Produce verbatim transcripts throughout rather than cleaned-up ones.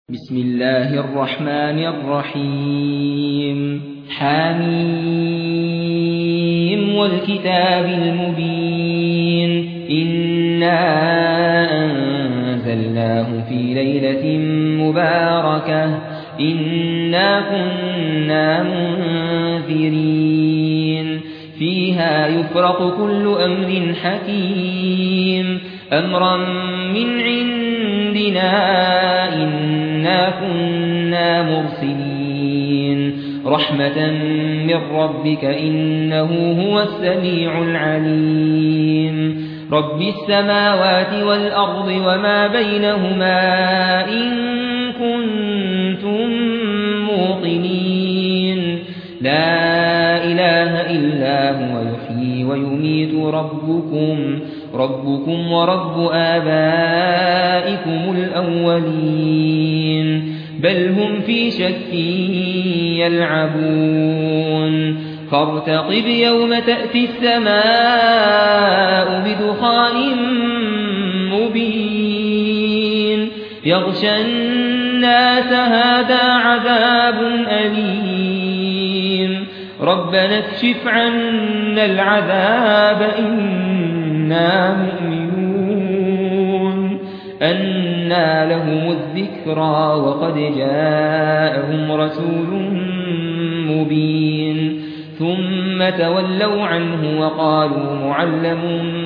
بسم الله الرحمن الرحيم حميم والكتاب المبين إنا أنزلناه في ليلة مباركة إنا كنا منذرين فيها يفرق كل أمر حكيم أمرا من عندنا إنا كنا مرسلين رحمة من ربك إنه هو السميع العليم رب السماوات والأرض وما بينهما إن كنتم موقنين لا إله إلا هو يحيي ويميت ربكم ربكم ورب آبائكم الأولين بل هم في شك يلعبون فارتقب يوم تأتي السماء بدخان مبين يغشى الناس هذا عذاب أليم ربنا اكشف عنا العذاب إنا مؤمنون أنى لهم الذكرى وقد جاءهم رسول مبين ثم تولوا عنه وقالوا معلم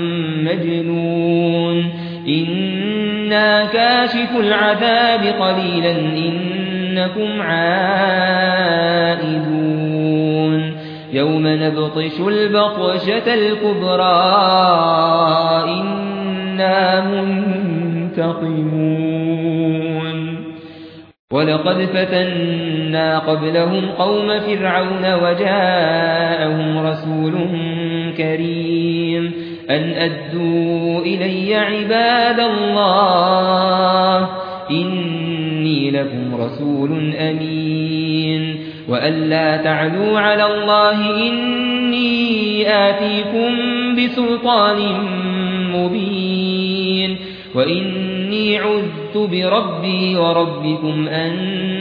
مجنون إنا كاشف العذاب قليلا إنكم عائدون يوم نبطش البطشة الكبرى إنا منتقمون ولقد فتنا قبلهم قوم فرعون وجاءهم رسول كريم أن أدوا إلي عباد الله إني لكم رسول أمين وأن لا تعلوا على الله إني آتيكم بسلطان مبين وإني عذت بربي وربكم أن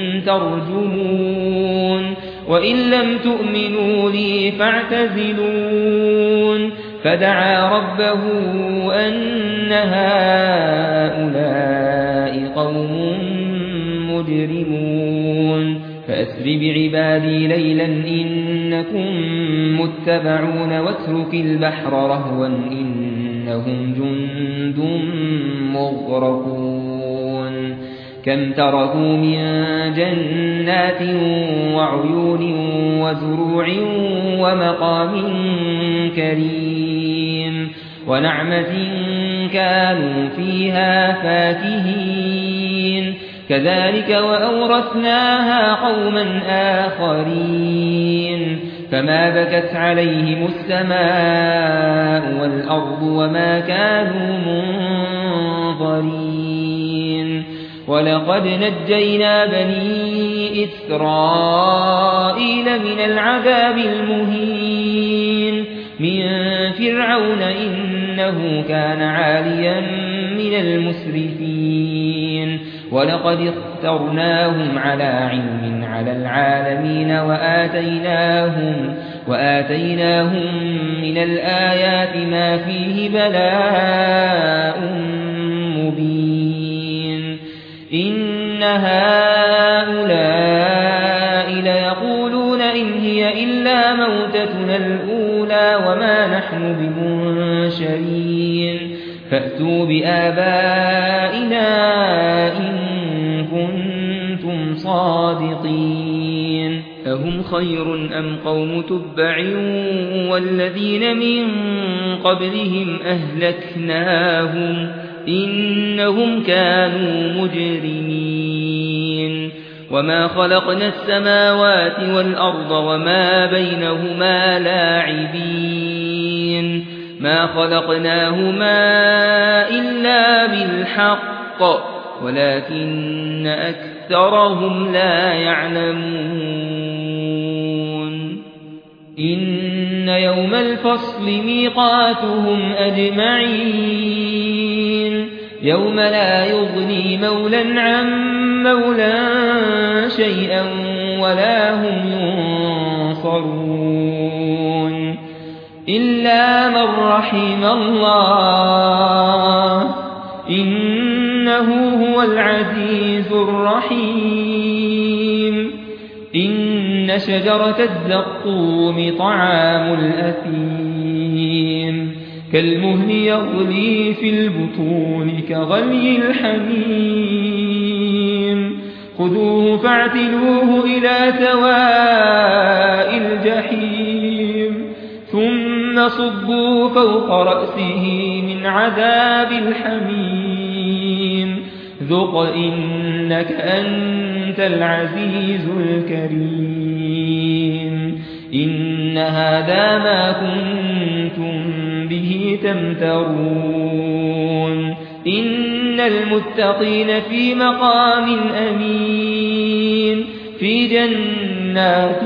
ترجمون وإن لم تؤمنوا لي فاعتزلون فدعا ربه أن هؤلاء قوم مجرمون فأسر بعبادي ليلا إنكم متبعون واترك البحر رهوا إنهم جند مغرقون كم تركوا من جنات وعيون وزروع ومقام كريم ونعمة كانوا فيها فاكهين كذلك وأورثناها قوما آخرين فما بكت عليهم السماء والأرض وما كانوا منظرين ولقد نجينا بني إسرائيل من العذاب المهين من فرعون إنه كان عاليا من المسرفين ولقد اخترناهم على علم على العالمين وآتيناهم, وآتيناهم من الآيات ما فيه بلاء مبين إن هؤلاء ليقولون إن هي إلا موتتنا الأولى وما نحن بمنشرين فأتوا بآبائنا إن كنتم صادقين أهم خير أم قوم تبع والذين من قبلهم أهلكناهم إنهم كانوا مجرمين وما خلقنا السماوات والأرض وما بينهما لاعبين ما خلقناهما إلا بالحق ولكن أكثرهم لا يعلمون إن يوم الفصل ميقاتهم أجمعين يوم لا يغني مولا عن مولى شيئا ولا هم ينصرون إلا من رحم الله إنه هو العزيز الرحيم إن شجرة الزقوم طعام الأثيم كالمهل يغلي في البطون كغلي الحميم خذوه فاعتلوه إلى سواء الجحيم ثم صبوا فوق رأسه من عذاب الحميم ذق إنك أنت العزيز الكريم إن هذا ما كنتم به تمترون إن المتقين في مقام أمين في جنات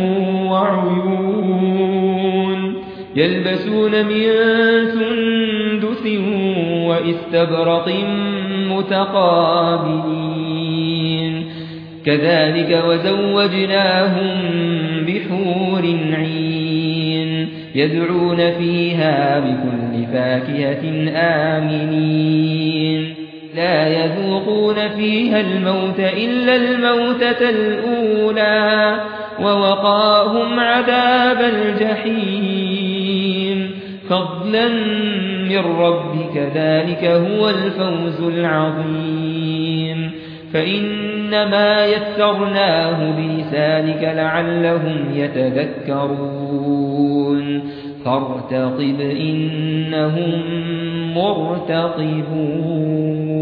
وعيون يلبسون من سندس وإستبرق متقابلين كذلك وزوجناهم بحور عين يدعون فيها بكل فاكهة آمنين لا يذوقون فيها الموت إلا الموتة الأولى ووقاهم عذاب الجحيم فضلا من ربك ذلك هو الفوز العظيم فإنما يسرناه بلسانك لعلهم يتذكرون فارتقب إنهم مرتقبون